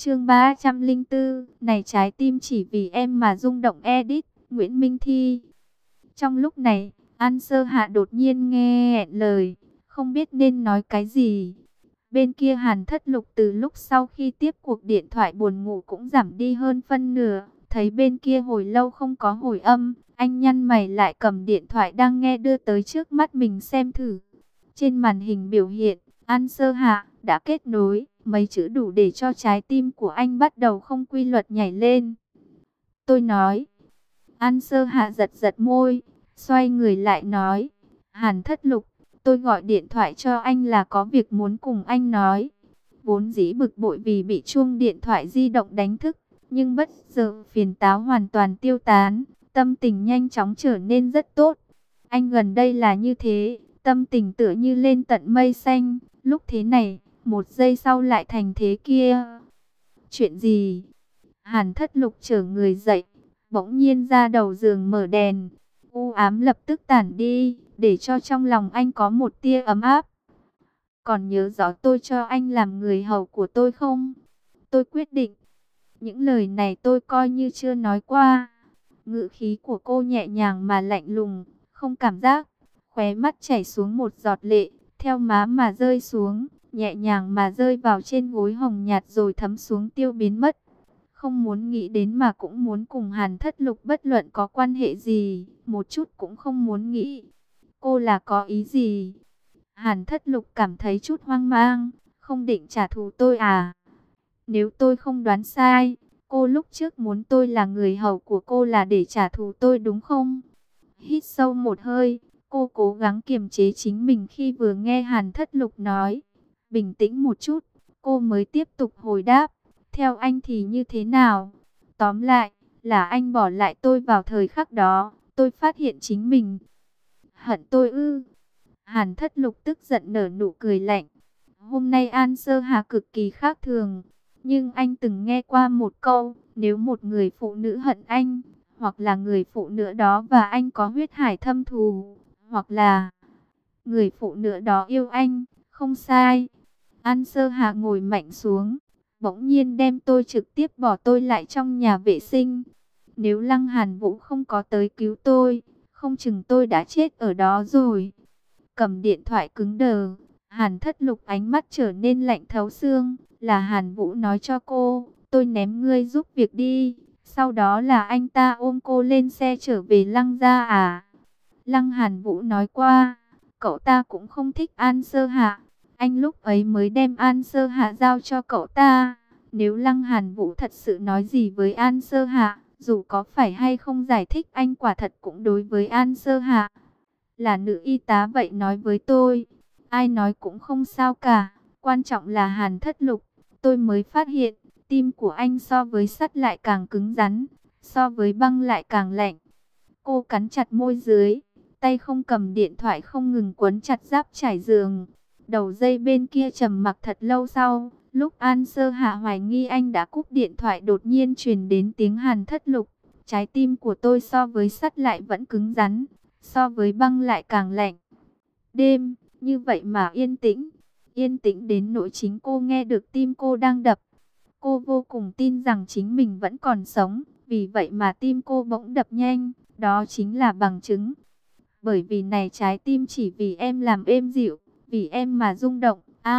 Chương 304, này trái tim chỉ vì em mà rung động, edit, Nguyễn Minh Thi. Trong lúc này, An Sơ Hạ đột nhiên nghe nghẹn lời, không biết nên nói cái gì. Bên kia Hàn Thất Lục từ lúc sau khi tiếp cuộc điện thoại buồn ngủ cũng giảm đi hơn phân nửa. Thấy bên kia hồi lâu không có hồi âm, anh nhăn mày lại cầm điện thoại đang nghe đưa tới trước mắt mình xem thử. Trên màn hình biểu hiện, An Sơ Hạ đã kết nối, mấy chữ đủ để cho trái tim của anh bắt đầu không quy luật nhảy lên. Tôi nói. An Sơ Hạ giật giật môi, xoay người lại nói. Hàn Thất Lục, tôi gọi điện thoại cho anh là có việc muốn cùng anh nói. Vốn dĩ bực bội vì bị chuông điện thoại di động đánh thức, nhưng bất giờ phiền táo hoàn toàn tiêu tán, tâm tình nhanh chóng trở nên rất tốt. Anh gần đây là như thế, tâm tình tựa như lên tận mây xanh, lúc thế này, một giây sau lại thành thế kia. Chuyện gì? Hàn Thất Lục trở người dậy, bỗng nhiên ra đầu giường mở đèn. U ám lập tức tản đi, để cho trong lòng anh có một tia ấm áp. Còn nhớ rõ tôi cho anh làm người hầu của tôi không? Tôi quyết định. Những lời này tôi coi như chưa nói qua. Ngữ khí của cô nhẹ nhàng mà lạnh lùng, không cảm giác. Khóe mắt chảy xuống một giọt lệ, theo má mà rơi xuống, nhẹ nhàng mà rơi vào trên gối hồng nhạt rồi thấm xuống tiêu biến mất. Không muốn nghĩ đến mà cũng muốn cùng Hàn Thất Lục bất luận có quan hệ gì, một chút cũng không muốn nghĩ. Cô là có ý gì? Hàn Thất Lục cảm thấy chút hoang mang, không định trả thù tôi à? Nếu tôi không đoán sai, cô lúc trước muốn tôi là người hầu của cô là để trả thù tôi đúng không? Hít sâu một hơi, cô cố gắng kiềm chế chính mình khi vừa nghe Hàn Thất Lục nói. Bình tĩnh một chút, cô mới tiếp tục hồi đáp. Theo anh thì như thế nào? Tóm lại, là anh bỏ lại tôi vào thời khắc đó, tôi phát hiện chính mình. Hận tôi ư? Hàn Thất Lục tức giận nở nụ cười lạnh. Hôm nay An Sơ Hà cực kỳ khác thường. Nhưng anh từng nghe qua một câu, nếu một người phụ nữ hận anh, hoặc là người phụ nữ đó và anh có huyết hải thâm thù, hoặc là người phụ nữ đó yêu anh, không sai. An Sơ Hà ngồi mạnh xuống, bỗng nhiên đem tôi trực tiếp bỏ tôi lại trong nhà vệ sinh. Nếu Lăng Hàn Vũ không có tới cứu tôi, không chừng tôi đã chết ở đó rồi. Cầm điện thoại cứng đờ, Hàn Thất Lục ánh mắt trở nên lạnh thấu xương. Là Hàn Vũ nói cho cô, tôi ném ngươi giúp việc đi. Sau đó là anh ta ôm cô lên xe trở về Lăng gia à? Lăng Hàn Vũ nói qua, cậu ta cũng không thích An Sơ Hạ. Anh lúc ấy mới đem An Sơ Hạ giao cho cậu ta. Nếu Lăng Hàn Vũ thật sự nói gì với An Sơ Hạ, dù có phải hay không giải thích, anh quả thật cũng đối với An Sơ Hạ. Là nữ y tá vậy nói với tôi, ai nói cũng không sao cả. Quan trọng là Hàn Thất Lục, tôi mới phát hiện, tim của anh so với sắt lại càng cứng rắn, so với băng lại càng lạnh. Cô cắn chặt môi dưới, tay không cầm điện thoại không ngừng quấn chặt giáp trải giường. Đầu dây bên kia trầm mặc thật lâu sau, lúc An Sơ Hạ hoài nghi anh đã cúp điện thoại, đột nhiên truyền đến tiếng Hàn Thất Lục. Trái tim của tôi so với sắt lại vẫn cứng rắn, so với băng lại càng lạnh. Đêm, như vậy mà yên tĩnh đến nỗi chính cô nghe được tim cô đang đập. Cô vô cùng tin rằng chính mình vẫn còn sống, vì vậy mà tim cô bỗng đập nhanh, đó chính là bằng chứng. Bởi vì này trái tim chỉ vì em làm êm dịu, vì em mà rung động.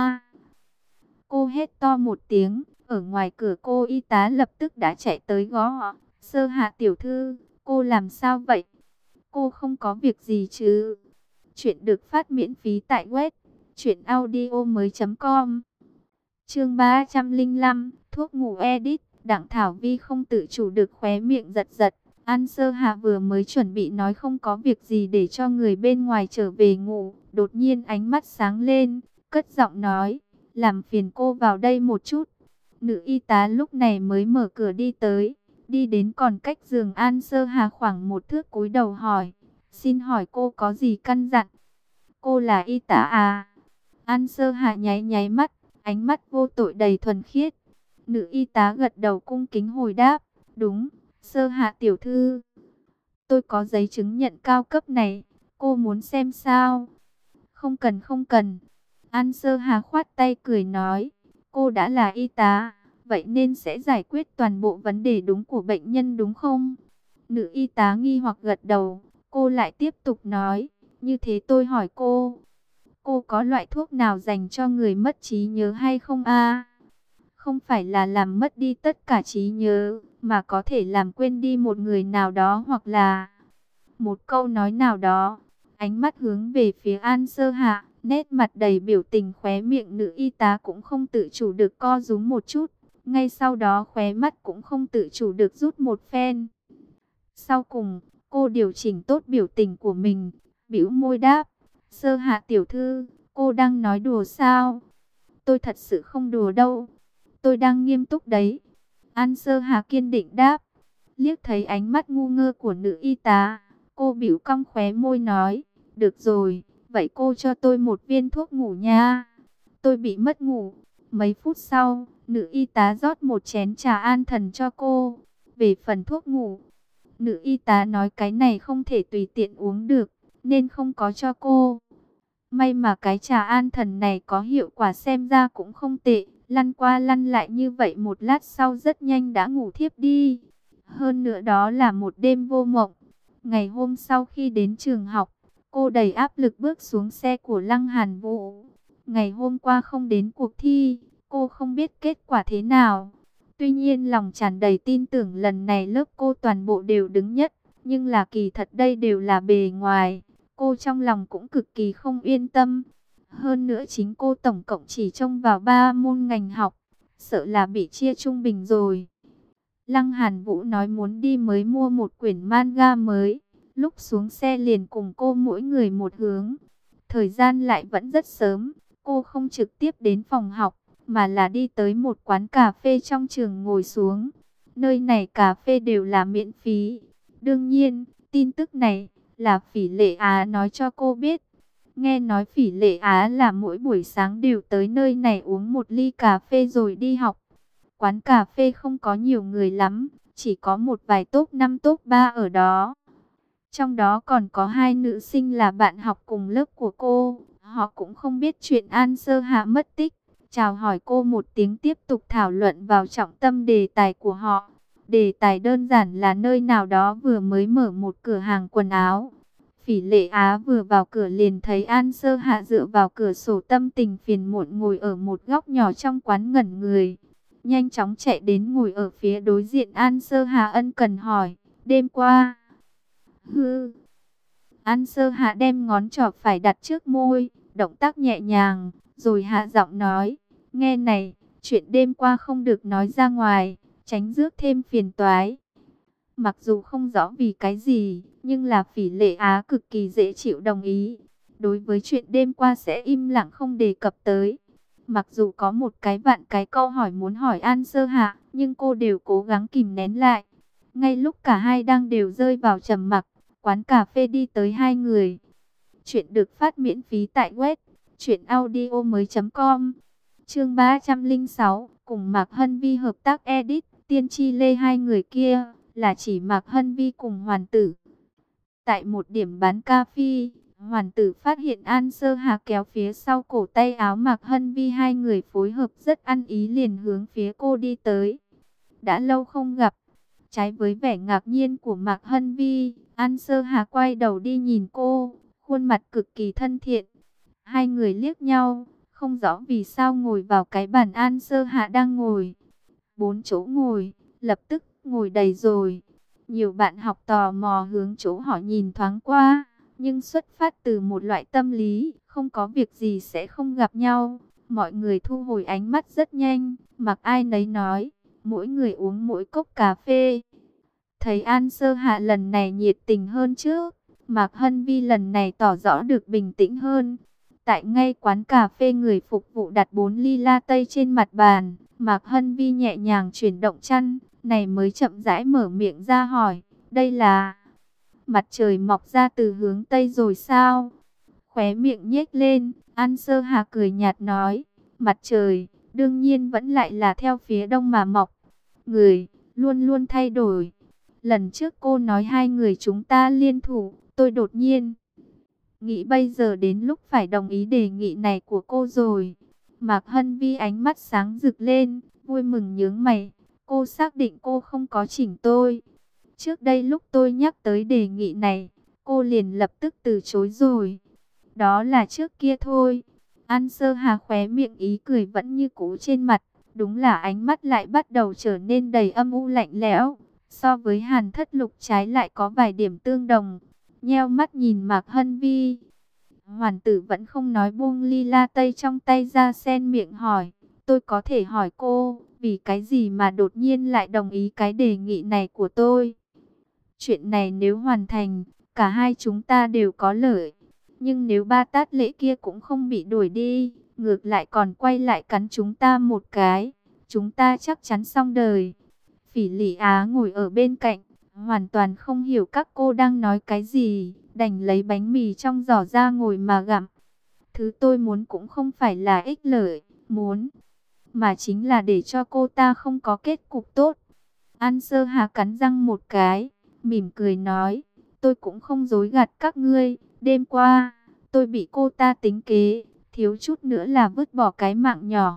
Cô hét to một tiếng, ở ngoài cửa cô y tá lập tức đã chạy tới gõ. Sơ Hạ tiểu thư, cô làm sao vậy? Cô không có việc gì chứ? Chuyện được phát miễn phí tại web truyệnaudiomoi.com. Chương 305, thuốc ngủ edit. Đặng Thảo Vi không tự chủ được khóe miệng giật giật. An Sơ Hạ vừa mới chuẩn bị nói không có việc gì để cho người bên ngoài trở về ngủ, đột nhiên ánh mắt sáng lên, cất giọng nói, làm phiền cô vào đây một chút. Nữ y tá lúc này mới mở cửa đi tới, đi đến còn cách giường An Sơ Hà khoảng một thước, cúi đầu hỏi, xin hỏi cô có gì căn dặn? Cô là y tá à? An Sơ Hà nháy nháy mắt, ánh mắt vô tội đầy thuần khiết. Nữ y tá gật đầu cung kính hồi đáp, đúng, Sơ Hạ tiểu thư. Tôi có giấy chứng nhận cao cấp này, cô muốn xem sao? Không cần không cần. An Sơ Hà khoát tay cười nói, cô đã là y tá, vậy nên sẽ giải quyết toàn bộ vấn đề đúng của bệnh nhân đúng không? Nữ y tá nghi hoặc gật đầu, cô lại tiếp tục nói, như thế tôi hỏi cô có loại thuốc nào dành cho người mất trí nhớ hay không a? Không phải là làm mất đi tất cả trí nhớ, mà có thể làm quên đi một người nào đó hoặc là một câu nói nào đó. Ánh mắt hướng về phía An Sơ Hạ, nét mặt đầy biểu tình, khóe miệng nữ y tá cũng không tự chủ được co rúm một chút. Ngay sau đó khóe mắt cũng không tự chủ được rút một phen. Sau cùng, cô điều chỉnh tốt biểu tình của mình, bĩu môi đáp, Sơ Hạ tiểu thư, cô đang nói đùa sao? Tôi thật sự không đùa đâu, tôi đang nghiêm túc đấy. An Sơ Hạ kiên định đáp, liếc thấy ánh mắt ngu ngơ của nữ y tá, cô bĩu cong khóe môi nói, được rồi, vậy cô cho tôi một viên thuốc ngủ nha. Tôi bị mất ngủ. Mấy phút sau, nữ y tá rót một chén trà an thần cho cô. Về phần thuốc ngủ, nữ y tá nói cái này không thể tùy tiện uống được, nên không có cho cô. May mà cái trà an thần này có hiệu quả xem ra cũng không tệ, lăn qua lăn lại như vậy một lát sau rất nhanh đã ngủ thiếp đi. Hơn nữa đó là một đêm vô mộng. Ngày hôm sau khi đến trường học, cô đầy áp lực bước xuống xe của Lăng Hàn Vũ. Ngày hôm qua không đến cuộc thi, cô không biết kết quả thế nào. Tuy nhiên lòng tràn đầy tin tưởng lần này lớp cô toàn bộ đều đứng nhất. Nhưng là kỳ thật đây đều là bề ngoài. Cô trong lòng cũng cực kỳ không yên tâm. Hơn nữa chính cô tổng cộng chỉ trông vào 3 môn ngành học. Sợ là bị chia trung bình rồi. Lăng Hàn Vũ nói muốn đi mới mua một quyển manga mới. Lúc xuống xe liền cùng cô mỗi người một hướng. Thời gian lại vẫn rất sớm. Cô không trực tiếp đến phòng học, mà là đi tới một quán cà phê trong trường ngồi xuống. Nơi này cà phê đều là miễn phí. Đương nhiên, tin tức này là Phỉ Lệ Á nói cho cô biết. Nghe nói Phỉ Lệ Á là mỗi buổi sáng đều tới nơi này uống một ly cà phê rồi đi học. Quán cà phê không có nhiều người lắm, chỉ có một vài top 5 top 3 ở đó. Trong đó còn có 2 nữ sinh là bạn học cùng lớp của cô. Họ cũng không biết chuyện An Sơ Hạ mất tích. Chào hỏi cô một tiếng tiếp tục thảo luận vào trọng tâm đề tài của họ. Đề tài đơn giản là nơi nào đó vừa mới mở một cửa hàng quần áo. Phỉ Lệ Á vừa vào cửa liền thấy An Sơ Hạ dựa vào cửa sổ tâm tình phiền muộn ngồi ở một góc nhỏ trong quán ngẩn người. Nhanh chóng chạy đến ngồi ở phía đối diện An Sơ Hạ ân cần hỏi, đêm qua... An Sơ Hạ đem ngón trỏ phải đặt trước môi, động tác nhẹ nhàng, rồi hạ giọng nói, nghe này, chuyện đêm qua không được nói ra ngoài, tránh rước thêm phiền toái. Mặc dù không rõ vì cái gì, nhưng là Phỉ Lệ Á cực kỳ dễ chịu đồng ý. Đối với chuyện đêm qua sẽ im lặng không đề cập tới. Mặc dù có một cái vạn cái câu hỏi muốn hỏi An Sơ Hạ, nhưng cô đều cố gắng kìm nén lại. Ngay lúc cả hai đang đều rơi vào trầm mặc, quán cà phê đi tới 2 người. Chuyện được phát miễn phí tại web truyệnaudiomoi.com. Chương 306, cùng Mạc Hân Vi hợp tác edit, tiên tri lê. 2 người kia là chỉ Mạc Hân Vi cùng Hoàn Tử. Tại một điểm bán cà phê, Hoàn Tử phát hiện An Sơ Hà kéo phía sau cổ tay áo Mạc Hân Vi, 2 người phối hợp rất ăn ý liền hướng phía cô đi tới. Đã lâu không gặp. Trái với vẻ ngạc nhiên của Mạc Hân Vi, An Sơ Hà quay đầu đi nhìn cô, khuôn mặt cực kỳ thân thiện. 2 người liếc nhau, không rõ vì sao ngồi vào cái bàn An Sơ Hạ đang ngồi. 4 chỗ ngồi, lập tức ngồi đầy rồi. Nhiều bạn học tò mò hướng chỗ họ nhìn thoáng qua, nhưng xuất phát từ một loại tâm lý, không có việc gì sẽ không gặp nhau. Mọi người thu hồi ánh mắt rất nhanh, mặc ai nấy nói, mỗi người uống mỗi cốc cà phê. Thấy An Sơ Hạ lần này nhiệt tình hơn trước, Mạc Hân Vi lần này tỏ rõ được bình tĩnh hơn. Tại ngay quán cà phê, người phục vụ đặt 4 ly latte trên mặt bàn. Mạc Hân Vi nhẹ nhàng chuyển động chăn, này mới chậm rãi mở miệng ra hỏi, đây là... Mặt trời mọc ra từ hướng Tây rồi sao? Khóe miệng nhếch lên, An Sơ Hà cười nhạt nói, mặt trời, đương nhiên vẫn lại là theo phía đông mà mọc. Người, luôn luôn thay đổi. Lần trước cô nói 2 người chúng ta liên thủ, tôi đột nhiên nghĩ bây giờ đến lúc phải đồng ý đề nghị này của cô rồi. Mạc Hân Vi ánh mắt sáng rực lên, vui mừng nhướng mày. Cô xác định cô không có chỉnh tôi. Trước đây lúc tôi nhắc tới đề nghị này, cô liền lập tức từ chối rồi. Đó là trước kia thôi. An Sơ Hà khóe miệng ý cười vẫn như cũ trên mặt. Đúng là ánh mắt lại bắt đầu trở nên đầy âm u lạnh lẽo. So với Hàn Thất Lục trái lại có vài điểm tương đồng. Nheo mắt nhìn Mạc Hân Vi. Hoàn tử vẫn không nói, buông ly la tây trong tay ra, xen miệng hỏi. Tôi có thể hỏi cô, vì cái gì mà đột nhiên lại đồng ý cái đề nghị này của tôi? Chuyện này nếu hoàn thành, cả hai chúng ta đều có lợi. Nhưng nếu Ba Tát Lễ kia cũng không bị đuổi đi, ngược lại còn quay lại cắn chúng ta một cái, chúng ta chắc chắn xong đời. Phỉ Lị Á ngồi ở bên cạnh, hoàn toàn không hiểu các cô đang nói cái gì, đành lấy bánh mì trong giỏ ra ngồi mà gặm. Thứ tôi muốn cũng không phải là ích lợi, muốn, mà chính là để cho cô ta không có kết cục tốt. An Sơ Hà cắn răng một cái, mỉm cười nói, tôi cũng không dối gạt các ngươi, đêm qua, tôi bị cô ta tính kế, thiếu chút nữa là vứt bỏ cái mạng nhỏ.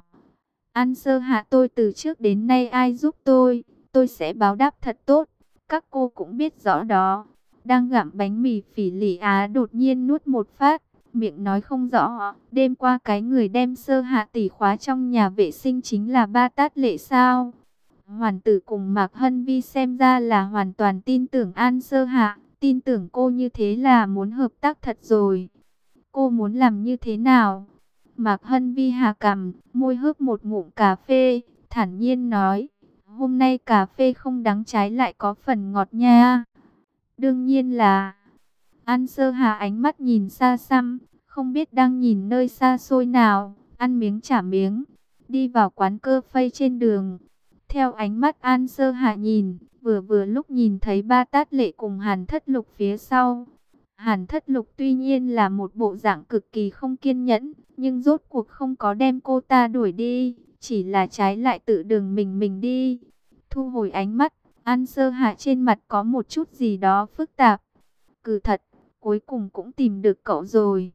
An Sơ Hạ, tôi từ trước đến nay ai giúp tôi sẽ báo đáp thật tốt, các cô cũng biết rõ đó. Đang gặm bánh mì, Phỉ Lị Á đột nhiên nuốt một phát, miệng nói không rõ, đêm qua cái người đem Sơ Hạ tỷ khóa trong nhà vệ sinh chính là Ba Tát Lệ sao? Hoàn tử cùng Mạc Hân Vi xem ra là hoàn toàn tin tưởng An Sơ Hạ, tin tưởng cô như thế là muốn hợp tác thật rồi. Cô muốn làm như thế nào? Mạc Hân Vi hạ cằm, môi hớp một ngụm cà phê, thản nhiên nói, hôm nay cà phê không đắng, trái lại có phần ngọt nha. Đương nhiên là... An Sơ Hà ánh mắt nhìn xa xăm, không biết đang nhìn nơi xa xôi nào, ăn miếng trả miếng, đi vào quán cơ phây trên đường. Theo ánh mắt An Sơ Hà nhìn, vừa lúc nhìn thấy Ba Tát Lệ cùng Hàn Thất Lục phía sau. Hàn Thất Lục tuy nhiên là một bộ dạng cực kỳ không kiên nhẫn, nhưng rốt cuộc không có đem cô ta đuổi đi, chỉ là trái lại tự đường mình đi. Thu hồi ánh mắt, An Sơ Hạ trên mặt có một chút gì đó phức tạp. Cừ thật, cuối cùng cũng tìm được cậu rồi.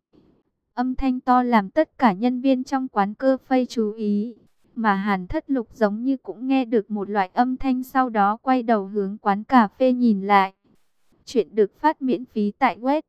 Âm thanh to làm tất cả nhân viên trong quán cơ phây chú ý, mà Hàn Thất Lục giống như cũng nghe được một loại âm thanh, sau đó quay đầu hướng quán cà phê nhìn lại. Chuyện được phát miễn phí tại web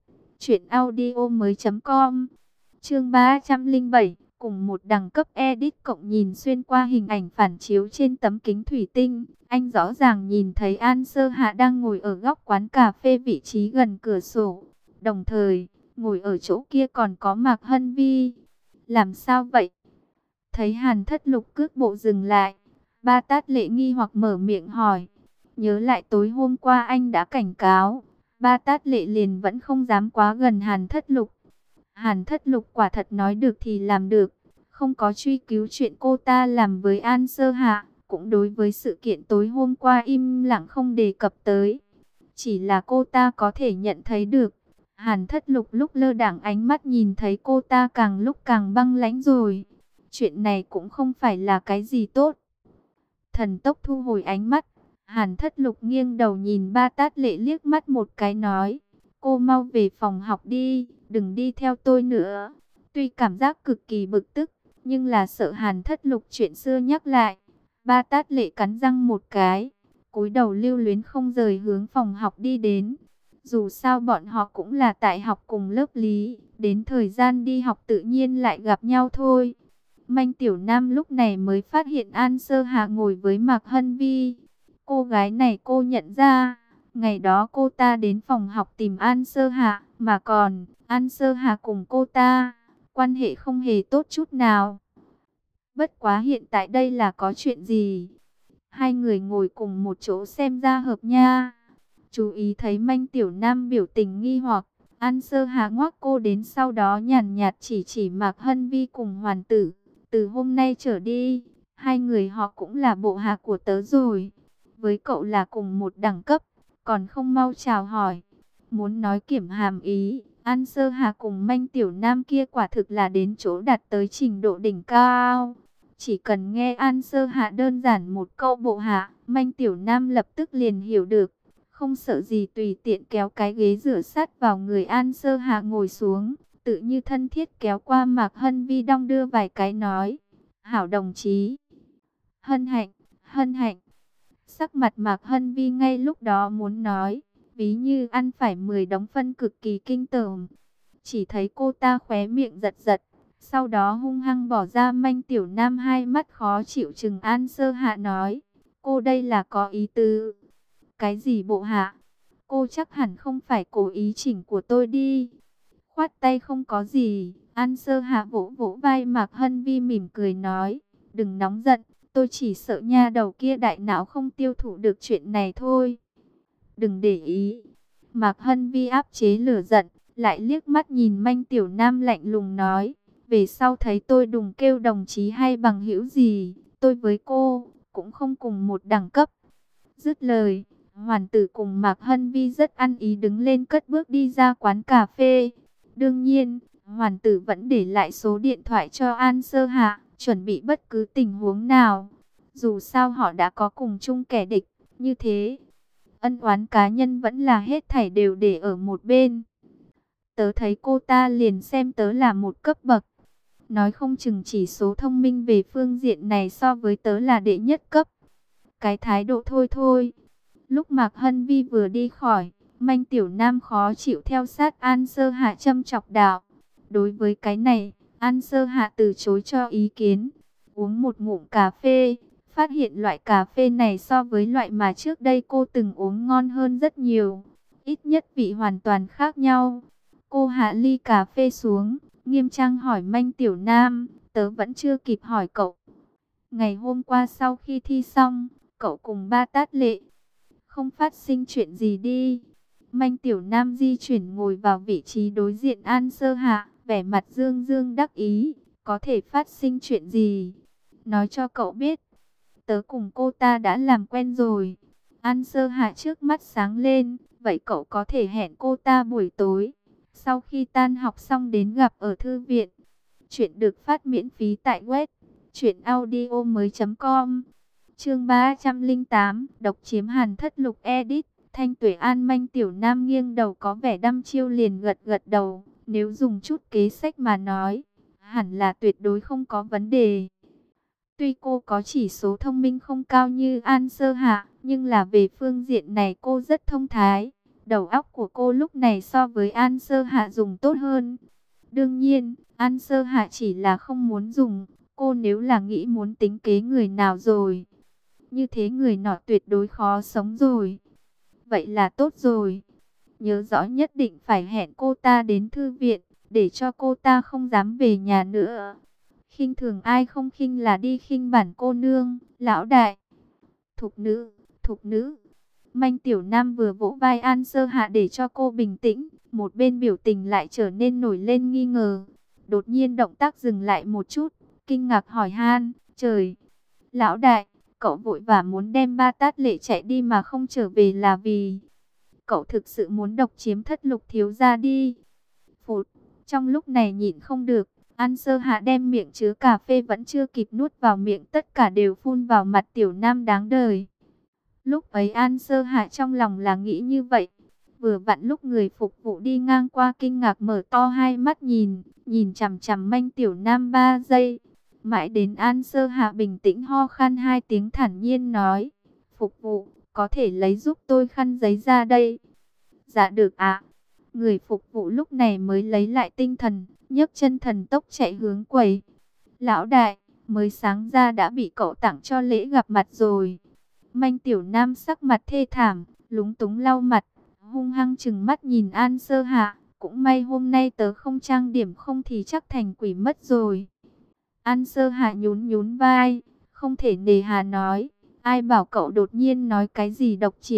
truyệnaudiomoi.com. Chương 307, cùng một đẳng cấp edit cộng nhìn xuyên qua hình ảnh phản chiếu trên tấm kính thủy tinh, anh rõ ràng nhìn thấy An Sơ Hạ đang ngồi ở góc quán cà phê vị trí gần cửa sổ. Đồng thời, ngồi ở chỗ kia còn có Mạc Hân Vi. Làm sao vậy? Thấy Hàn Thất Lục cước bộ dừng lại, Ba Tát Lệ nghi hoặc mở miệng hỏi. Nhớ lại tối hôm qua anh đã cảnh cáo, Ba Tát Lệ liền vẫn không dám quá gần Hàn Thất Lục. Hàn Thất Lục quả thật nói được thì làm được, không có truy cứu chuyện cô ta làm với An Sơ Hạ, cũng đối với sự kiện tối hôm qua im lặng không đề cập tới. Chỉ là cô ta có thể nhận thấy được, Hàn Thất Lục lúc lơ đãng ánh mắt nhìn thấy cô ta càng lúc càng băng lãnh rồi. Chuyện này cũng không phải là cái gì tốt. Thần tốc thu hồi ánh mắt, Hàn Thất Lục nghiêng đầu nhìn Ba Tát Lệ liếc mắt một cái nói, cô mau về phòng học đi, đừng đi theo tôi nữa. Tuy cảm giác cực kỳ bực tức, nhưng là sợ Hàn Thất Lục chuyện xưa nhắc lại. Ba Tát Lệ cắn răng một cái, cúi đầu lưu luyến không rời hướng phòng học đi đến. Dù sao bọn họ cũng là tại học cùng lớp lý, đến thời gian đi học tự nhiên lại gặp nhau thôi. Manh Tiểu Nam lúc này mới phát hiện An Sơ Hạ ngồi với Mạc Hân Vi. Cô gái này cô nhận ra, ngày đó cô ta đến phòng học tìm An Sơ Hạ, mà còn An Sơ Hạ cùng cô ta quan hệ không hề tốt chút nào. Bất quá hiện tại đây là có chuyện gì? Hai người ngồi cùng một chỗ xem ra hợp nha. Chú ý thấy Manh Tiểu Nam biểu tình nghi hoặc, An Sơ Hạ ngoắc cô đến, sau đó nhàn nhạt chỉ Mạc Hân Vi cùng Hoàn tử. Từ hôm nay trở đi, hai người họ cũng là bộ hạ của tớ rồi. Với cậu là cùng một đẳng cấp, còn không mau chào hỏi. Muốn nói kiểm hàm ý, An Sơ Hà cùng Manh Tiểu Nam kia quả thực là đến chỗ đạt tới trình độ đỉnh cao. Chỉ cần nghe An Sơ Hạ đơn giản một câu bộ hạ, Manh Tiểu Nam lập tức liền hiểu được. Không sợ gì tùy tiện kéo cái ghế rửa sát vào người An Sơ Hạ ngồi xuống, tự như thân thiết kéo qua Mạc Hân Vi đong đưa vài cái nói, hảo đồng chí. Hân hạnh, hân hạnh. Sắc mặt Mạc Hân Vi ngay lúc đó muốn nói, ví như ăn phải 10 đống phân cực kỳ kinh tởm. Chỉ thấy cô ta khóe miệng giật giật, sau đó hung hăng bỏ ra Manh Tiểu Nam, hai mắt khó chịu chừng An Sơ Hạ nói, cô đây là có ý tứ. Cái gì bộ hạ? Cô chắc hẳn không phải cố ý chỉnh của tôi đi. Khoát tay không có gì, An Sơ Hạ vỗ vỗ vai Mạc Hân Vi mỉm cười nói, đừng nóng giận, tôi chỉ sợ nha đầu kia đại não không tiêu thụ được chuyện này thôi. Đừng để ý. Mạc Hân Vi áp chế lửa giận, lại liếc mắt nhìn Manh Tiểu Nam lạnh lùng nói, về sau thấy tôi đừng kêu đồng chí hay bằng hữu gì, tôi với cô cũng không cùng một đẳng cấp. Dứt lời, Hoàn Tử cùng Mạc Hân Vi rất ăn ý đứng lên cất bước đi ra quán cà phê. Đương nhiên, Hoàn Tử vẫn để lại số điện thoại cho An Sơ Hạ, chuẩn bị bất cứ tình huống nào. Dù sao họ đã có cùng chung kẻ địch, như thế ân oán cá nhân vẫn là hết thảy đều để ở một bên. Tớ thấy cô ta liền xem tớ là một cấp bậc. Nói không chừng chỉ số thông minh về phương diện này so với tớ là đệ nhất cấp. Cái thái độ thôi thôi. Lúc Mạc Hân Vi vừa đi khỏi, Manh Tiểu Nam khó chịu theo sát An Sơ Hạ châm chọc đạo. Đối với cái này, An Sơ Hạ từ chối cho ý kiến. Uống một ngụm cà phê, phát hiện loại cà phê này so với loại mà trước đây cô từng uống ngon hơn rất nhiều. Ít nhất vị hoàn toàn khác nhau. Cô hạ ly cà phê xuống, nghiêm trang hỏi Manh Tiểu Nam, tớ vẫn chưa kịp hỏi cậu. Ngày hôm qua sau khi thi xong, cậu cùng ba Tát Lệ không phát sinh chuyện gì đi. Manh Tiểu Nam di chuyển ngồi vào vị trí đối diện An Sơ Hạ, vẻ mặt dương dương đắc ý, có thể phát sinh chuyện gì? Nói cho cậu biết, tớ cùng cô ta đã làm quen rồi. An Sơ Hạ trước mắt sáng lên, vậy cậu có thể hẹn cô ta buổi tối, sau khi tan học xong đến gặp ở thư viện. Chuyện được phát miễn phí tại web truyệnaudiomoi.com. Chương 308, độc chiếm Hàn Thất Lục edit. Thanh Tuệ An Manh Tiểu Nam nghiêng đầu có vẻ đăm chiêu liền gật gật đầu, nếu dùng chút kế sách mà nói, hẳn là tuyệt đối không có vấn đề. Tuy cô có chỉ số thông minh không cao như An Sơ Hạ, nhưng là về phương diện này cô rất thông thái. Đầu óc của cô lúc này so với An Sơ Hạ dùng tốt hơn. Đương nhiên, An Sơ Hạ chỉ là không muốn dùng, cô nếu là nghĩ muốn tính kế người nào rồi, như thế người nọ tuyệt đối khó sống rồi. Vậy là tốt rồi. Nhớ rõ nhất định phải hẹn cô ta đến thư viện, để cho cô ta không dám về nhà nữa. Khinh thường ai không khinh là đi khinh bản cô nương, lão đại. Thục nữ, thục nữ. Manh Tiểu Nam vừa vỗ vai An Sơ Hạ để cho cô bình tĩnh, một bên biểu tình lại trở nên nổi lên nghi ngờ. Đột nhiên động tác dừng lại một chút, kinh ngạc hỏi han, trời, lão đại, cậu vội vã muốn đem ba Tát Lệ chạy đi mà không trở về là vì cậu thực sự muốn độc chiếm Thất Lục thiếu gia đi. Phụt, trong lúc này nhịn không được, An Sơ Hạ đem miệng chứa cà phê vẫn chưa kịp nuốt vào miệng tất cả đều phun vào mặt Tiểu Nam đáng đời. Lúc ấy An Sơ Hạ trong lòng là nghĩ như vậy. Vừa vặn lúc người phục vụ đi ngang qua kinh ngạc mở to hai mắt nhìn chằm chằm Manh Tiểu Nam 3 giây. Mãi đến An Sơ Hạ bình tĩnh ho khan 2 tiếng thản nhiên nói, phục vụ, có thể lấy giúp tôi khăn giấy ra đây. Dạ được ạ. Người phục vụ lúc này mới lấy lại tinh thần, nhấc chân thần tốc chạy hướng quầy. Lão đại, mới sáng ra đã bị cậu tặng cho lễ gặp mặt rồi. Manh Tiểu Nam sắc mặt thê thảm, lúng túng lau mặt, hung hăng chừng mắt nhìn An Sơ Hạ. Cũng may hôm nay tớ không trang điểm, không thì chắc thành quỷ mất rồi. An Sơ Hạ nhún nhún vai, không thể nề hà nói, ai bảo cậu đột nhiên nói cái gì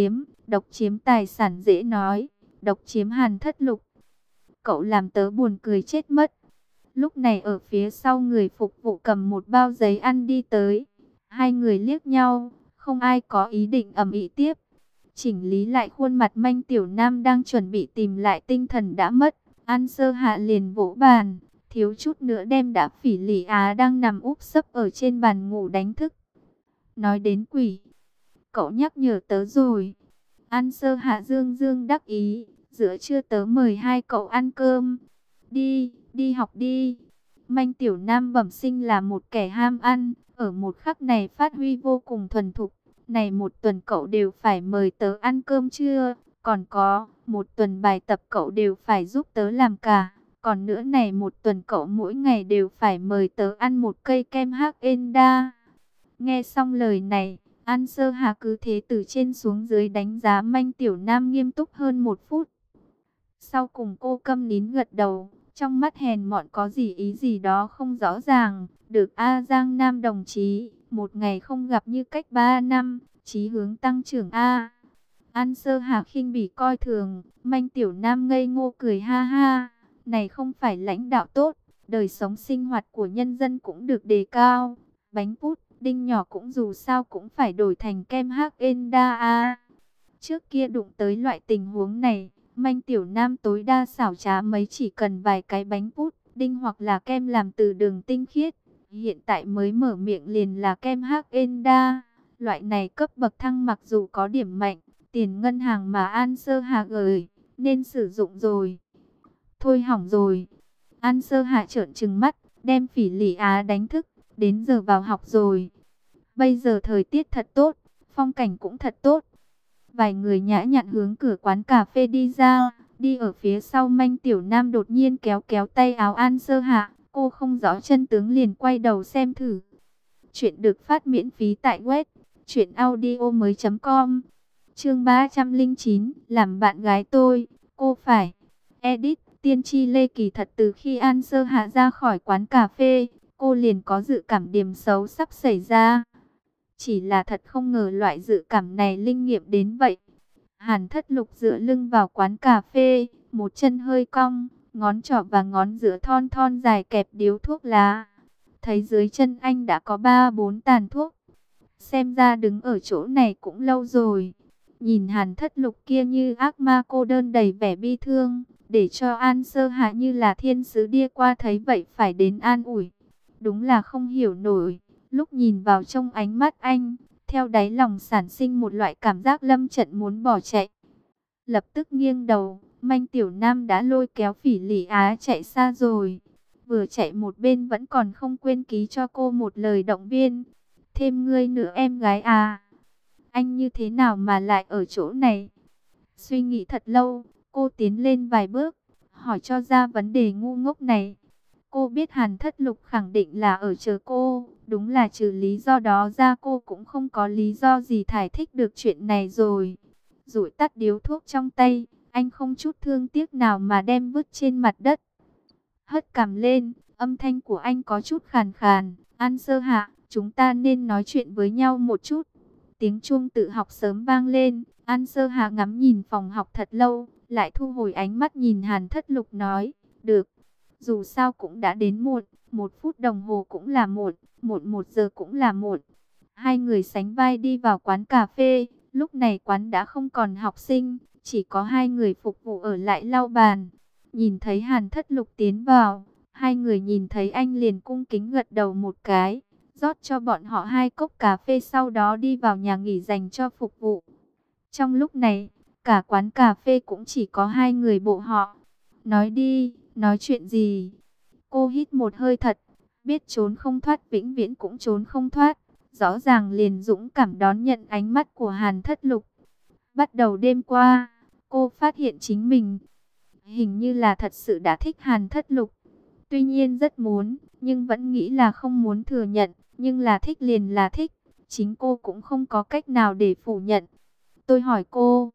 độc chiếm tài sản dễ nói, độc chiếm Hàn Thất Lục. Cậu làm tớ buồn cười chết mất. Lúc này ở phía sau người phục vụ cầm một bao giấy ăn đi tới. Hai người liếc nhau, không ai có ý định ầm ĩ tiếp. Chỉnh lý lại khuôn mặt Manh Tiểu Nam đang chuẩn bị tìm lại tinh thần đã mất. An Sơ Hạ liền vỗ bàn, thiếu chút nữa đem đã Phỉ Lị Á đang nằm úp sấp ở trên bàn ngủ đánh thức. Nói đến quỷ, cậu nhắc nhở tớ rồi. An Sơ Hạ dương dương đắc ý, giữa trưa tớ mời hai cậu ăn cơm. Đi học đi. Manh Tiểu Nam bẩm sinh là một kẻ ham ăn, ở một khắc này phát huy vô cùng thuần thục. Này một tuần cậu đều phải mời tớ ăn cơm trưa, còn có một tuần bài tập cậu đều phải giúp tớ làm cả. Còn nữa này một tuần cậu mỗi ngày đều phải mời tớ ăn một cây kem Haagen-Dazs. Nghe xong lời này, An Sơ Hà cứ thế từ trên xuống dưới đánh giá Manh Tiểu Nam nghiêm túc hơn 1 phút. Sau cùng cô câm nín gật đầu, trong mắt hèn mọn có gì ý gì đó không rõ ràng. Được A Giang Nam đồng chí, một ngày không gặp như cách 3 năm, chí hướng tăng trưởng A. An Sơ Hà khinh bỉ coi thường, Manh Tiểu Nam ngây ngô cười ha ha. Này không phải lãnh đạo tốt, đời sống sinh hoạt của nhân dân cũng được đề cao. Bánh pút, đinh nhỏ cũng dù sao cũng phải đổi thành kem Haagen-Dazs A. Trước kia đụng tới loại tình huống này, Manh Tiểu Nam tối đa xảo trá mấy chỉ cần vài cái bánh pút, đinh hoặc là kem làm từ đường tinh khiết. Hiện tại mới mở miệng liền là kem Haagen-Dazs. Loại này cấp bậc thăng mặc dù có điểm mạnh, tiền ngân hàng mà An Sơ Hà gửi, nên sử dụng rồi. Thôi hỏng rồi. An Sơ Hà trợn trừng mắt, đem Phỉ Lị Á đánh thức, đến giờ vào học rồi. Bây giờ thời tiết thật tốt, phong cảnh cũng thật tốt. Vài người nhã nhặn hướng cửa quán cà phê đi ra, đi ở phía sau Manh Tiểu Nam đột nhiên kéo kéo tay áo An Sơ Hạ, cô không rõ chân tướng liền quay đầu xem thử. Chuyện được phát miễn phí tại web truyệnaudiomoi.com. Chương 309, làm bạn gái tôi, cô phải. Edit, tiên tri Lê Kỳ thật từ khi An Sơ Hạ ra khỏi quán cà phê, cô liền có dự cảm điểm xấu sắp xảy ra. Chỉ là thật không ngờ loại dự cảm này linh nghiệm đến vậy. Hàn Thất Lục dựa lưng vào quán cà phê, một chân hơi cong, ngón trỏ và ngón giữa thon thon dài kẹp điếu thuốc lá. Thấy dưới chân anh đã có 3-4 tàn thuốc. Xem ra đứng ở chỗ này cũng lâu rồi. Nhìn Hàn Thất Lục kia như ác ma cô đơn đầy vẻ bi thương, để cho An Sơ Hạ như là thiên sứ đi qua thấy vậy phải đến an ủi. Đúng là không hiểu nổi. Lúc nhìn vào trong ánh mắt anh, theo đáy lòng sản sinh một loại cảm giác lâm trận muốn bỏ chạy. Lập tức nghiêng đầu, Manh Tiểu Nam đã lôi kéo Phỉ Lị Á chạy xa rồi. Vừa chạy một bên vẫn còn không quên ký cho cô một lời động viên. Thêm ngươi nữa em gái à. Anh như thế nào mà lại ở chỗ này? Suy nghĩ thật lâu, cô tiến lên vài bước, hỏi cho ra vấn đề ngu ngốc này. Cô biết Hàn Thất Lục khẳng định là ở chờ cô. Đúng là trừ lý do đó ra cô cũng không có lý do gì giải thích được chuyện này rồi. Rủi tắt điếu thuốc trong tay, anh không chút thương tiếc nào mà đem vứt trên mặt đất. Hất cằm lên, âm thanh của anh có chút khàn khàn. An Sơ Hạ, chúng ta nên nói chuyện với nhau một chút. Tiếng chuông tự học sớm vang lên. An Sơ Hạ ngắm nhìn phòng học thật lâu, lại thu hồi ánh mắt nhìn Hàn Thất Lục nói, được. Dù sao cũng đã đến muộn, 1 phút đồng hồ cũng là muộn, 1 giờ cũng là muộn. Hai người sánh vai đi vào quán cà phê, lúc này quán đã không còn học sinh, chỉ có hai người phục vụ ở lại lau bàn. Nhìn thấy Hàn Thất Lục tiến vào, hai người nhìn thấy anh liền cung kính gật đầu một cái, rót cho bọn họ 2 cốc cà phê sau đó đi vào nhà nghỉ dành cho phục vụ. Trong lúc này, cả quán cà phê cũng chỉ có hai người bộ họ. Nói đi, nói chuyện gì? Cô hít một hơi thật, biết trốn không thoát vĩnh viễn cũng trốn không thoát. Rõ ràng liền dũng cảm đón nhận ánh mắt của Hàn Thất Lục. Bắt đầu đêm qua, cô phát hiện chính mình hình như là thật sự đã thích Hàn Thất Lục. Tuy nhiên rất muốn, nhưng vẫn nghĩ là không muốn thừa nhận. Nhưng là thích liền là thích, chính cô cũng không có cách nào để phủ nhận. Tôi hỏi cô.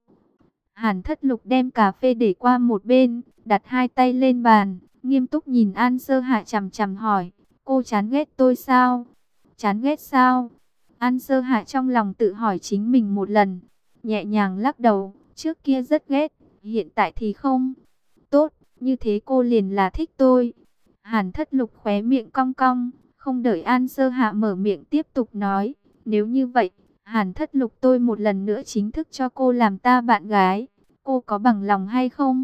Hàn Thất Lục đem cà phê để qua một bên, đặt hai tay lên bàn, nghiêm túc nhìn An Sơ Hạ chằm chằm hỏi, cô chán ghét tôi sao? Chán ghét sao? An Sơ Hạ trong lòng tự hỏi chính mình một lần, nhẹ nhàng lắc đầu, trước kia rất ghét, hiện tại thì không. Tốt, như thế cô liền là thích tôi. Hàn Thất Lục khóe miệng cong cong, không đợi An Sơ Hạ mở miệng tiếp tục nói, nếu như vậy, Hàn Thất Lục tôi một lần nữa chính thức cho cô làm ta bạn gái, cô có bằng lòng hay không?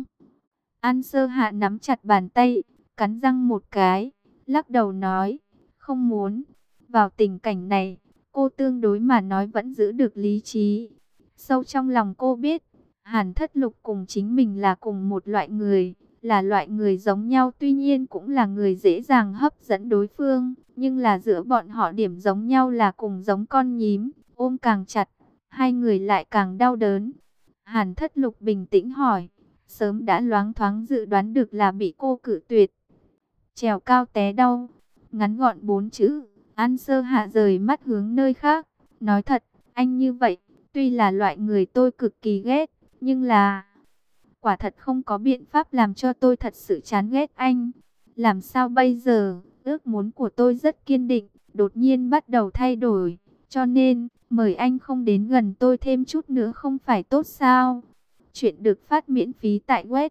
An Sơ Hạ nắm chặt bàn tay, cắn răng một cái, lắc đầu nói, không muốn. Vào tình cảnh này, cô tương đối mà nói vẫn giữ được lý trí. Sâu trong lòng cô biết, Hàn Thất Lục cùng chính mình là cùng một loại người, là loại người giống nhau, tuy nhiên cũng là người dễ dàng hấp dẫn đối phương. Nhưng là giữa bọn họ điểm giống nhau là cùng giống con nhím, ôm càng chặt, hai người lại càng đau đớn. Hàn Thất Lục bình tĩnh hỏi, sớm đã loáng thoáng dự đoán được là bị cô cự tuyệt. Trèo cao té đau, ngắn gọn 4 chữ. An Sơ Hạ rời mắt hướng nơi khác, nói thật, anh như vậy, tuy là loại người tôi cực kỳ ghét, nhưng là quả thật không có biện pháp làm cho tôi thật sự chán ghét anh. Làm sao bây giờ? Ước muốn của tôi rất kiên định, đột nhiên bắt đầu thay đổi, cho nên mời anh không đến gần tôi thêm chút nữa không phải tốt sao? Chuyện được phát miễn phí tại web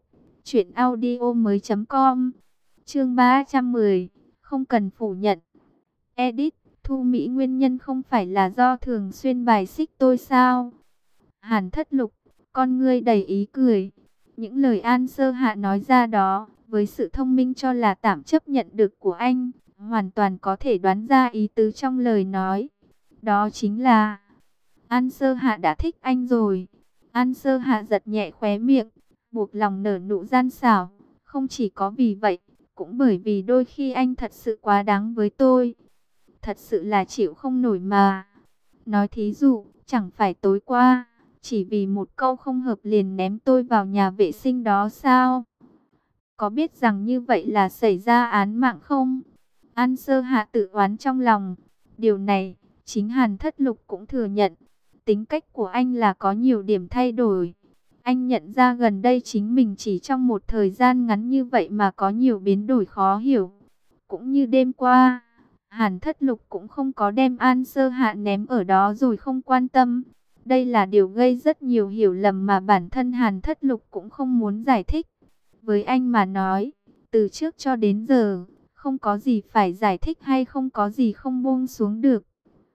truyệnaudiomoi.com. Chương 310, không cần phủ nhận. Edit, Thu Mỹ nguyên nhân không phải là do thường xuyên bài xích tôi sao? Hàn Thất Lục, con ngươi đầy ý cười. Những lời An Sơ Hạ nói ra đó, với sự thông minh cho là tạm chấp nhận được của anh, hoàn toàn có thể đoán ra ý tứ trong lời nói. Đó chính là An Sơ Hạ đã thích anh rồi. An Sơ Hạ giật nhẹ khóe miệng, buộc lòng nở nụ gian xảo. Không chỉ có vì vậy, cũng bởi vì đôi khi anh thật sự quá đáng với tôi. Thật sự là chịu không nổi mà. Nói thí dụ, chẳng phải tối qua, chỉ vì một câu không hợp liền ném tôi vào nhà vệ sinh đó sao? Có biết rằng như vậy là xảy ra án mạng không? An Sơ Hạ tự oán trong lòng. Điều này, chính Hàn Thất Lục cũng thừa nhận. Tính cách của anh là có nhiều điểm thay đổi. Anh nhận ra gần đây chính mình chỉ trong một thời gian ngắn như vậy mà có nhiều biến đổi khó hiểu. Cũng như đêm qua, Hàn Thất Lục cũng không có đem An Sơ Hạ ném ở đó rồi không quan tâm. Đây là điều gây rất nhiều hiểu lầm mà bản thân Hàn Thất Lục cũng không muốn giải thích. Với anh mà nói, từ trước cho đến giờ, không có gì phải giải thích hay không có gì không buông xuống được.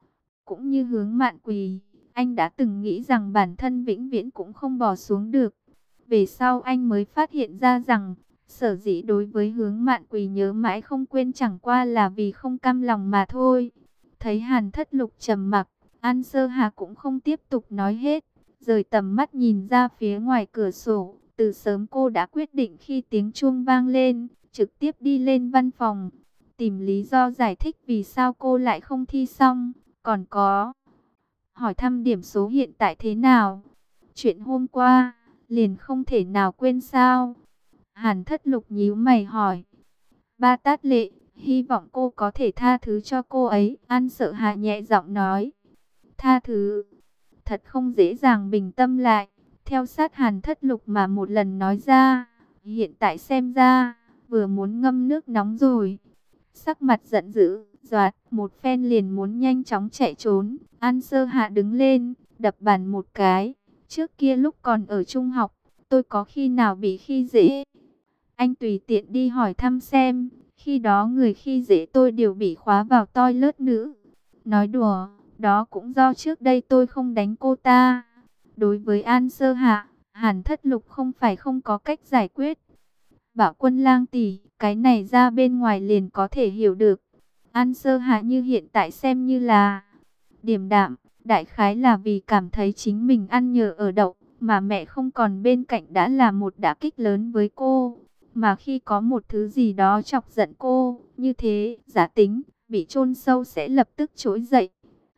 Cũng như Hướng Mạn Quỳ, anh đã từng nghĩ rằng bản thân vĩnh viễn cũng không bỏ xuống được. Về sau anh mới phát hiện ra rằng, sở dĩ đối với Hướng Mạn Quỳ nhớ mãi không quên chẳng qua là vì không cam lòng mà thôi. Thấy Hàn Thất Lục trầm mặc, An Sơ Hà cũng không tiếp tục nói hết, rời tầm mắt nhìn ra phía ngoài cửa sổ. Từ sớm cô đã quyết định khi tiếng chuông vang lên, trực tiếp đi lên văn phòng, tìm lý do giải thích vì sao cô lại không thi xong, còn có hỏi thăm điểm số hiện tại thế nào. Chuyện hôm qua, liền không thể nào quên sao? Hàn Thất Lục nhíu mày hỏi. Ba Tát Lệ, hy vọng cô có thể tha thứ cho cô ấy. An Sợ Hạ nhẹ giọng nói. Tha thứ, thật không dễ dàng bình tâm lại. Theo sát Hàn Thất Lục mà một lần nói ra. Hiện tại xem ra, vừa muốn ngâm nước nóng rồi. Sắc mặt giận dữ, doạt, một phen liền muốn nhanh chóng chạy trốn. An Sơ Hạ đứng lên, đập bàn một cái. Trước kia lúc còn ở trung học, tôi có khi nào bị khi dễ? Anh tùy tiện đi hỏi thăm xem, khi đó người khi dễ tôi đều bị khóa vào toilet nữ. Nói đùa, đó cũng do trước đây tôi không đánh cô ta. Đối với An Sơ Hạ, Hàn Thất Lục không phải không có cách giải quyết. Bảo Quân Lang tỷ, cái này ra bên ngoài liền có thể hiểu được. An Sơ Hạ như hiện tại xem như là điềm đạm, đại khái là vì cảm thấy chính mình ăn nhờ ở đậu, mà mẹ không còn bên cạnh đã là một đả kích lớn với cô. Mà khi có một thứ gì đó chọc giận cô, như thế, giả tính, bị chôn sâu sẽ lập tức trỗi dậy.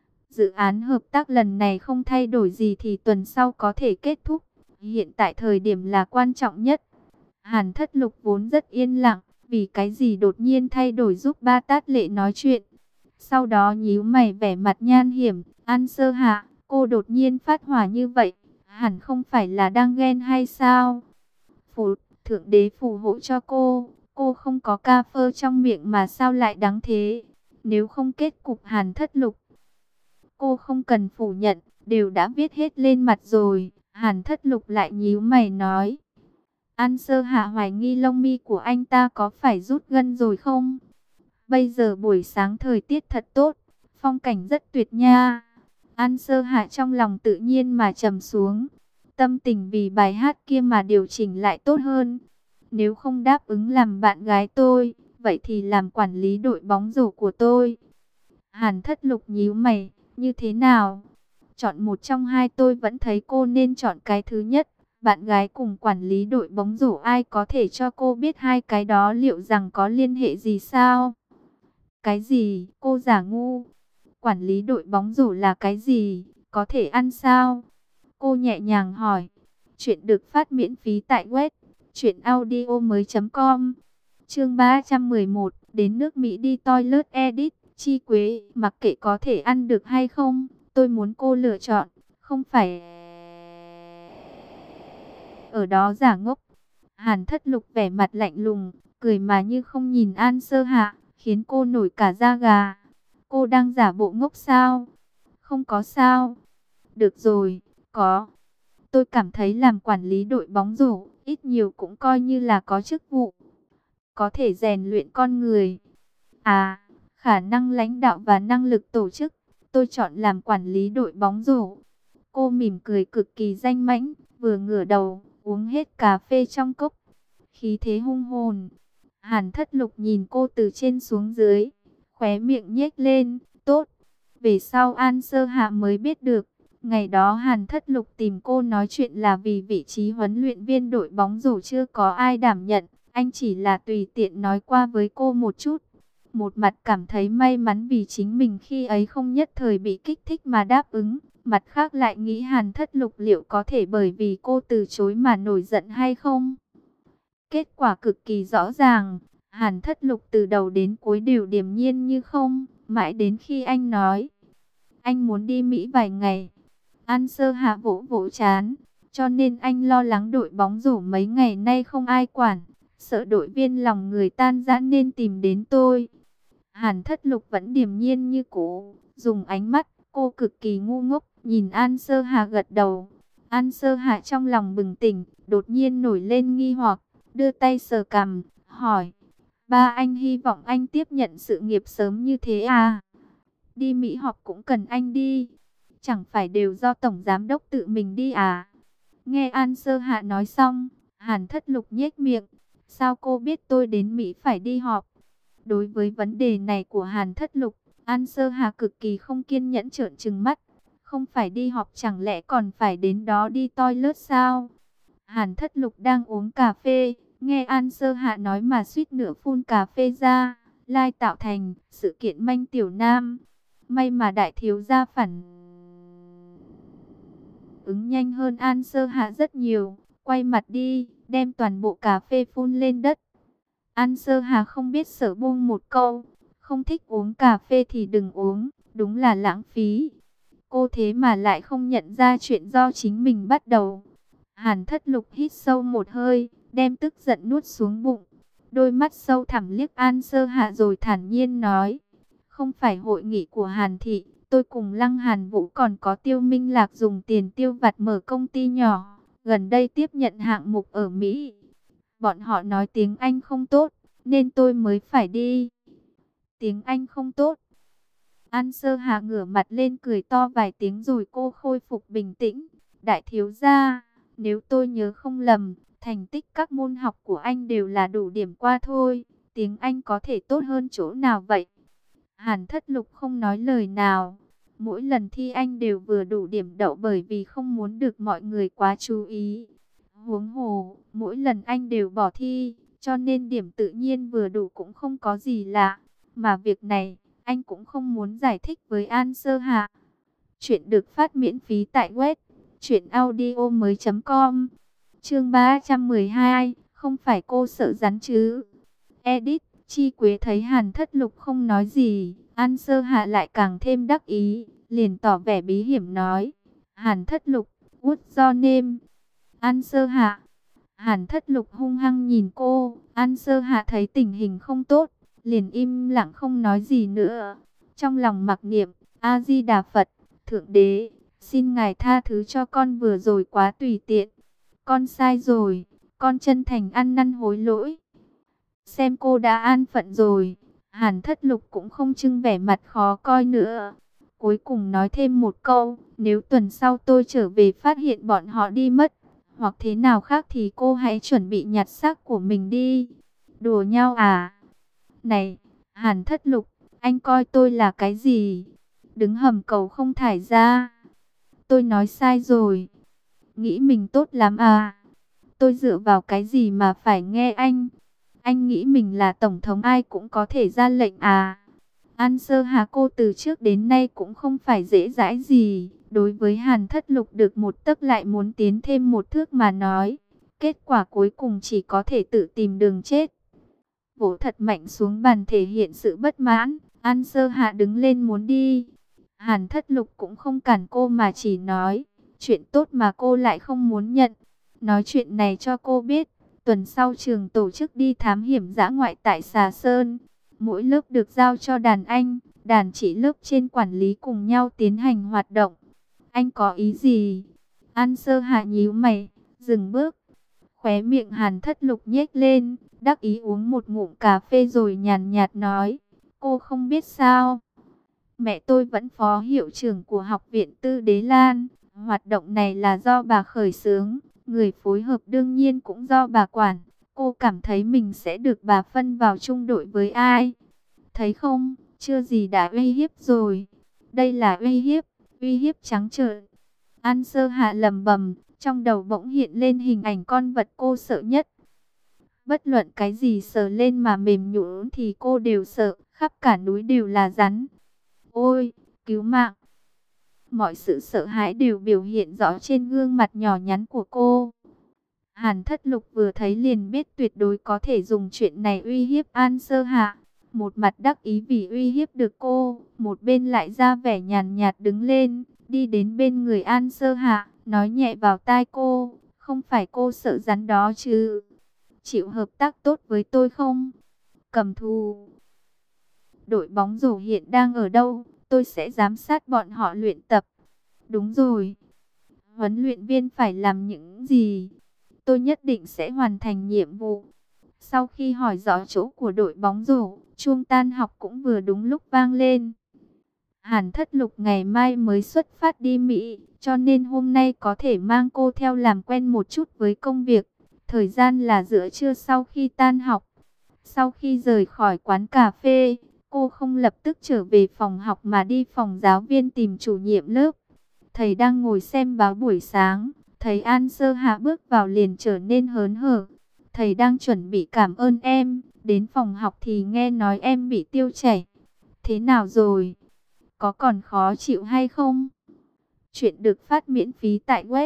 Dự án hợp tác lần này không thay đổi gì thì tuần sau có thể kết thúc. Hiện tại thời điểm là quan trọng nhất. Hàn Thất Lục vốn rất yên lặng, vì cái gì đột nhiên thay đổi giúp Ba Tát Lệ nói chuyện. Sau đó nhíu mày vẻ mặt nhan hiểm, An Sơ Hạ, cô đột nhiên phát hỏa như vậy, hẳn không phải là đang ghen hay sao? Thượng đế phù hộ cho cô không có ca phơ trong miệng mà sao lại đáng thế? Nếu không kết cục Hàn Thất Lục, cô không cần phủ nhận, đều đã viết hết lên mặt rồi. Hàn Thất Lục lại nhíu mày nói. An Sơ Hạ hoài nghi lông mi của anh ta có phải rút gân rồi không? Bây giờ buổi sáng thời tiết thật tốt, phong cảnh rất tuyệt nha. An Sơ Hạ trong lòng tự nhiên mà trầm xuống. Tâm tình vì bài hát kia mà điều chỉnh lại tốt hơn. Nếu không đáp ứng làm bạn gái tôi, vậy thì làm quản lý đội bóng rổ của tôi. Hàn Thất Lục nhíu mày, như thế nào? Chọn một trong hai tôi vẫn thấy cô nên chọn cái thứ nhất. Bạn gái cùng quản lý đội bóng rổ, ai có thể cho cô biết hai cái đó liệu rằng có liên hệ gì sao? Cái gì? Cô giả ngu. Quản lý đội bóng rổ là cái gì? Có thể ăn sao? Cô nhẹ nhàng hỏi. Chuyện được phát miễn phí tại web truyệnaudiomoi.com. Chương 311, đến nước Mỹ đi toilet edit. Chi Quế, mặc kệ có thể ăn được hay không, tôi muốn cô lựa chọn, không phải ở đó giả ngốc. Hàn Thất Lục vẻ mặt lạnh lùng, cười mà như không nhìn An Sơ Hạ, khiến cô nổi cả da gà. Cô đang giả bộ ngốc sao? Không có sao. Được rồi, có. Tôi cảm thấy làm quản lý đội bóng rổ, ít nhiều cũng coi như là có chức vụ. Có thể rèn luyện con người. À, khả năng lãnh đạo và năng lực tổ chức. Tôi chọn làm quản lý đội bóng rổ. Cô mỉm cười cực kỳ danh mãnh, vừa ngửa đầu, uống hết cà phê trong cốc. Khí thế hung hồn. Hàn Thất Lục nhìn cô từ trên xuống dưới, khóe miệng nhếch lên, tốt. Về sau An Sơ Hạ mới biết được, ngày đó Hàn Thất Lục tìm cô nói chuyện là vì vị trí huấn luyện viên đội bóng rổ chưa có ai đảm nhận, anh chỉ là tùy tiện nói qua với cô một chút. Một mặt cảm thấy may mắn vì chính mình khi ấy không nhất thời bị kích thích mà đáp ứng, mặt khác lại nghĩ Hàn Thất Lục liệu có thể bởi vì cô từ chối mà nổi giận hay không. Kết quả cực kỳ rõ ràng, Hàn Thất Lục từ đầu đến cuối đều điềm nhiên như không, mãi đến khi anh nói, anh muốn đi Mỹ vài ngày. An Sơ Hạ vỗ vỗ chán, cho nên anh lo lắng đội bóng rổ mấy ngày nay không ai quản, sợ đội viên lòng người tan rã nên tìm đến tôi. Hàn Thất Lục vẫn điềm nhiên như cũ, dùng ánh mắt cô cực kỳ ngu ngốc nhìn An Sơ Hạ gật đầu. An Sơ Hạ trong lòng bừng tỉnh, đột nhiên nổi lên nghi hoặc, đưa tay sờ cằm, hỏi: "Ba anh hy vọng anh tiếp nhận sự nghiệp sớm như thế à? Đi Mỹ học cũng cần anh đi, chẳng phải đều do tổng giám đốc tự mình đi à?" Nghe An Sơ Hạ nói xong, Hàn Thất Lục nhếch miệng, "Sao cô biết tôi đến Mỹ phải đi họp?" Đối với vấn đề này của Hàn Thất Lục, An Sơ Hà cực kỳ không kiên nhẫn trợn trừng mắt. Không phải đi họp chẳng lẽ còn phải đến đó đi toilet sao? Hàn Thất Lục đang uống cà phê, nghe An Sơ Hạ nói mà suýt nữa phun cà phê ra. Lai tạo thành sự kiện manh tiểu nam. May mà đại thiếu gia phản ứng nhanh hơn An Sơ Hạ rất nhiều. Quay mặt đi, đem toàn bộ cà phê phun lên đất. An Sơ Hà không biết sở buông một câu, không thích uống cà phê thì đừng uống, đúng là lãng phí. Cô thế mà lại không nhận ra chuyện do chính mình bắt đầu. Hàn Thất Lục hít sâu một hơi, đem tức giận nuốt xuống bụng. Đôi mắt sâu thẳm liếc An Sơ Hà rồi thản nhiên nói: "Không phải hội nghị của Hàn Thị, tôi cùng Lăng Hàn Vũ còn có Tiêu Minh Lạc dùng tiền tiêu vặt mở công ty nhỏ, gần đây tiếp nhận hạng mục ở Mỹ. Bọn họ nói tiếng Anh không tốt, nên tôi mới phải đi." "Tiếng Anh không tốt?" An Sơ Hà ngửa mặt lên cười to vài tiếng rồi cô khôi phục bình tĩnh. "Đại thiếu gia, nếu tôi nhớ không lầm, thành tích các môn học của anh đều là đủ điểm qua thôi. Tiếng Anh có thể tốt hơn chỗ nào vậy?" Hàn Thất Lục không nói lời nào. Mỗi lần thi anh đều vừa đủ điểm đậu bởi vì không muốn được mọi người quá chú ý. Huống hồ, mỗi lần anh đều bỏ thi, cho nên điểm tự nhiên vừa đủ cũng không có gì lạ. Mà việc này, anh cũng không muốn giải thích với An Sơ Hạ. Chuyện được phát miễn phí tại web truyệnaudiomoi.com. Chương 312, không phải cô sợ rắn chứ? Edit, Chi Quế thấy Hàn Thất Lục không nói gì, An Sơ Hạ lại càng thêm đắc ý, liền tỏ vẻ bí hiểm nói: "Hàn Thất Lục, what's your name?" An Sơ Hạ. Hàn Thất Lục hung hăng nhìn cô. An Sơ Hạ thấy tình hình không tốt, liền im lặng không nói gì nữa. Trong lòng mặc niệm: A Di Đà Phật, Thượng Đế, xin ngài tha thứ cho con vừa rồi quá tùy tiện. Con sai rồi, con chân thành ăn năn hối lỗi. Xem cô đã an phận rồi. Hàn Thất Lục cũng không trưng vẻ mặt khó coi nữa. Cuối cùng nói thêm một câu: "Nếu tuần sau tôi trở về phát hiện bọn họ đi mất, hoặc thế nào khác thì cô hãy chuẩn bị nhặt xác của mình đi." "Đùa nhau à? Này, Hàn Thất Lục, anh coi tôi là cái gì? Đứng hầm cầu không thải ra." "Tôi nói sai rồi." nghĩ mình tốt lắm à? Tôi dựa vào cái gì mà phải nghe anh? Anh nghĩ mình là tổng thống ai cũng có thể ra lệnh à? An Sơ Hà cô từ trước đến nay cũng không phải dễ dãi gì. Đối với Hàn Thất Lục được một tấc lại muốn tiến thêm một thước mà nói. Kết quả cuối cùng chỉ có thể tự tìm đường chết. Vỗ thật mạnh xuống bàn thể hiện sự bất mãn. An Sơ Hạ đứng lên muốn đi. Hàn Thất Lục cũng không cản cô mà chỉ nói. Chuyện tốt mà cô lại không muốn nhận. Nói chuyện này cho cô biết. Tuần sau trường tổ chức đi thám hiểm dã ngoại tại Xà Sơn. Mỗi lớp được giao cho đàn anh, đàn chị lớp trên quản lý cùng nhau tiến hành hoạt động. Anh có ý gì? An Sơ Hạ nhíu mày, dừng bước. Khóe miệng Hàn Thất Lục nhếch lên, đắc ý uống một ngụm cà phê rồi nhàn nhạt nói. Cô không biết sao? Mẹ tôi vẫn phó hiệu trưởng của học viện Tư Đế Lan. Hoạt động này là do bà khởi xướng, người phối hợp đương nhiên cũng do bà quản. Cô cảm thấy mình sẽ được bà phân vào chung đội với ai? Thấy không, chưa gì đã uy hiếp rồi. Đây là uy hiếp trắng trợn. An Sơ Hạ lẩm bẩm, trong đầu bỗng hiện lên hình ảnh con vật cô sợ nhất. Bất luận cái gì sờ lên mà mềm nhũn thì cô đều sợ, khắp cả núi đều là rắn. Ôi, cứu mạng! Mọi sự sợ hãi đều biểu hiện rõ trên gương mặt nhỏ nhắn của cô. Hàn Thất Lục vừa thấy liền biết tuyệt đối có thể dùng chuyện này uy hiếp An Sơ Hạ. Một mặt đắc ý vì uy hiếp được cô, một bên lại ra vẻ nhàn nhạt đứng lên, đi đến bên người An Sơ Hạ, nói nhẹ vào tai cô, không phải cô sợ rắn đó chứ? Chịu hợp tác tốt với tôi không? Cầm thù. Đội bóng rổ hiện đang ở đâu? Tôi sẽ giám sát bọn họ luyện tập. Đúng rồi. Huấn luyện viên phải làm những gì? Tôi nhất định sẽ hoàn thành nhiệm vụ. Sau khi hỏi rõ chỗ của đội bóng rổ, chuông tan học cũng vừa đúng lúc vang lên. Hàn Thất Lục ngày mai mới xuất phát đi Mỹ, cho nên hôm nay có thể mang cô theo làm quen một chút với công việc. Thời gian là giữa trưa sau khi tan học. Sau khi rời khỏi quán cà phê, cô không lập tức trở về phòng học mà đi phòng giáo viên tìm chủ nhiệm lớp. Thầy đang ngồi xem báo buổi sáng, thấy An Sơ Hạ bước vào liền trở nên hớn hở. Thầy đang chuẩn bị cảm ơn em, đến phòng học thì nghe nói em bị tiêu chảy. Thế nào rồi? Có còn khó chịu hay không? Chuyện được phát miễn phí tại web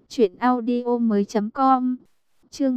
truyệnaudiomoi.com. Chương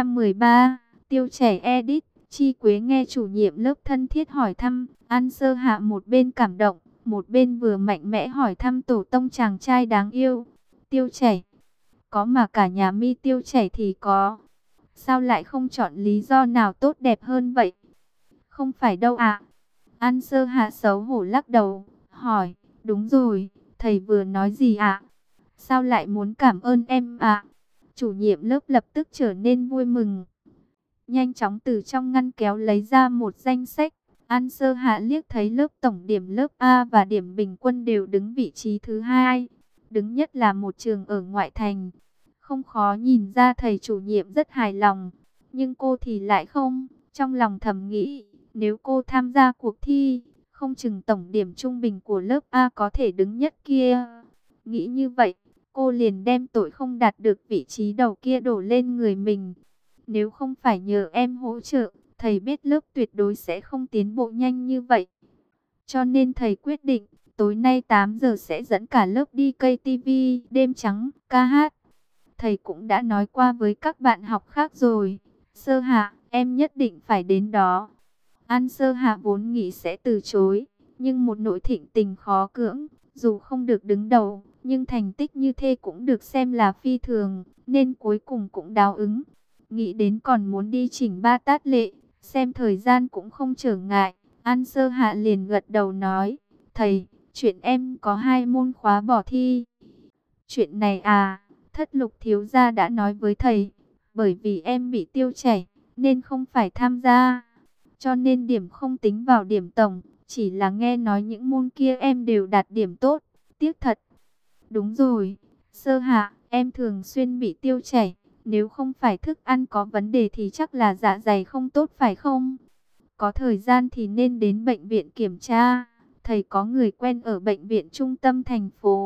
313, tiêu chảy edit. Chi Quế nghe chủ nhiệm lớp thân thiết hỏi thăm, An Sơ Hạ một bên cảm động, một bên vừa mạnh mẽ hỏi thăm tổ tông chàng trai đáng yêu. Tiêu chảy? Có mà cả nhà Mi tiêu chảy thì có. Sao lại không chọn lý do nào tốt đẹp hơn vậy? Không phải đâu ạ. An Sơ Hạ xấu hổ lắc đầu, hỏi, đúng rồi, thầy vừa nói gì ạ? Sao lại muốn cảm ơn em ạ? Chủ nhiệm lớp lập tức trở nên vui mừng. Nhanh chóng từ trong ngăn kéo lấy ra một danh sách. An Sơ Hạ liếc thấy lớp tổng điểm lớp A và điểm bình quân đều đứng vị trí thứ hai. Đứng nhất là một trường ở ngoại thành. Không khó nhìn ra thầy chủ nhiệm rất hài lòng. Nhưng cô thì lại không. Trong lòng thầm nghĩ, nếu cô tham gia cuộc thi, không chừng tổng điểm trung bình của lớp A có thể đứng nhất kia. Nghĩ như vậy, cô liền đem tội không đạt được vị trí đầu kia đổ lên người mình. Nếu không phải nhờ em hỗ trợ, thầy biết lớp tuyệt đối sẽ không tiến bộ nhanh như vậy. Cho nên thầy quyết định, tối nay 8 giờ sẽ dẫn cả lớp đi KTV, đêm trắng, ca hát. Thầy cũng đã nói qua với các bạn học khác rồi. Sơ Hạ, em nhất định phải đến đó. An Sơ Hạ vốn nghĩ sẽ từ chối, nhưng một nỗi thịnh tình khó cưỡng. Dù không được đứng đầu, nhưng thành tích như thế cũng được xem là phi thường, nên cuối cùng cũng đáp ứng. Nghĩ đến còn muốn đi chỉnh ba tát lệ, xem thời gian cũng không trở ngại. An Sơ Hạ liền gật đầu nói, thầy, chuyện em có 2 môn khóa bỏ thi. Chuyện này à, Thất Lục thiếu gia đã nói với thầy, bởi vì em bị tiêu chảy, nên không phải tham gia. Cho nên điểm không tính vào điểm tổng, chỉ là nghe nói những môn kia em đều đạt điểm tốt, tiếc thật. Đúng rồi, Sơ Hạ, em thường xuyên bị tiêu chảy. Nếu không phải thức ăn có vấn đề thì chắc là dạ dày không tốt phải không? Có thời gian thì nên đến bệnh viện kiểm tra. Thầy có người quen ở bệnh viện trung tâm thành phố.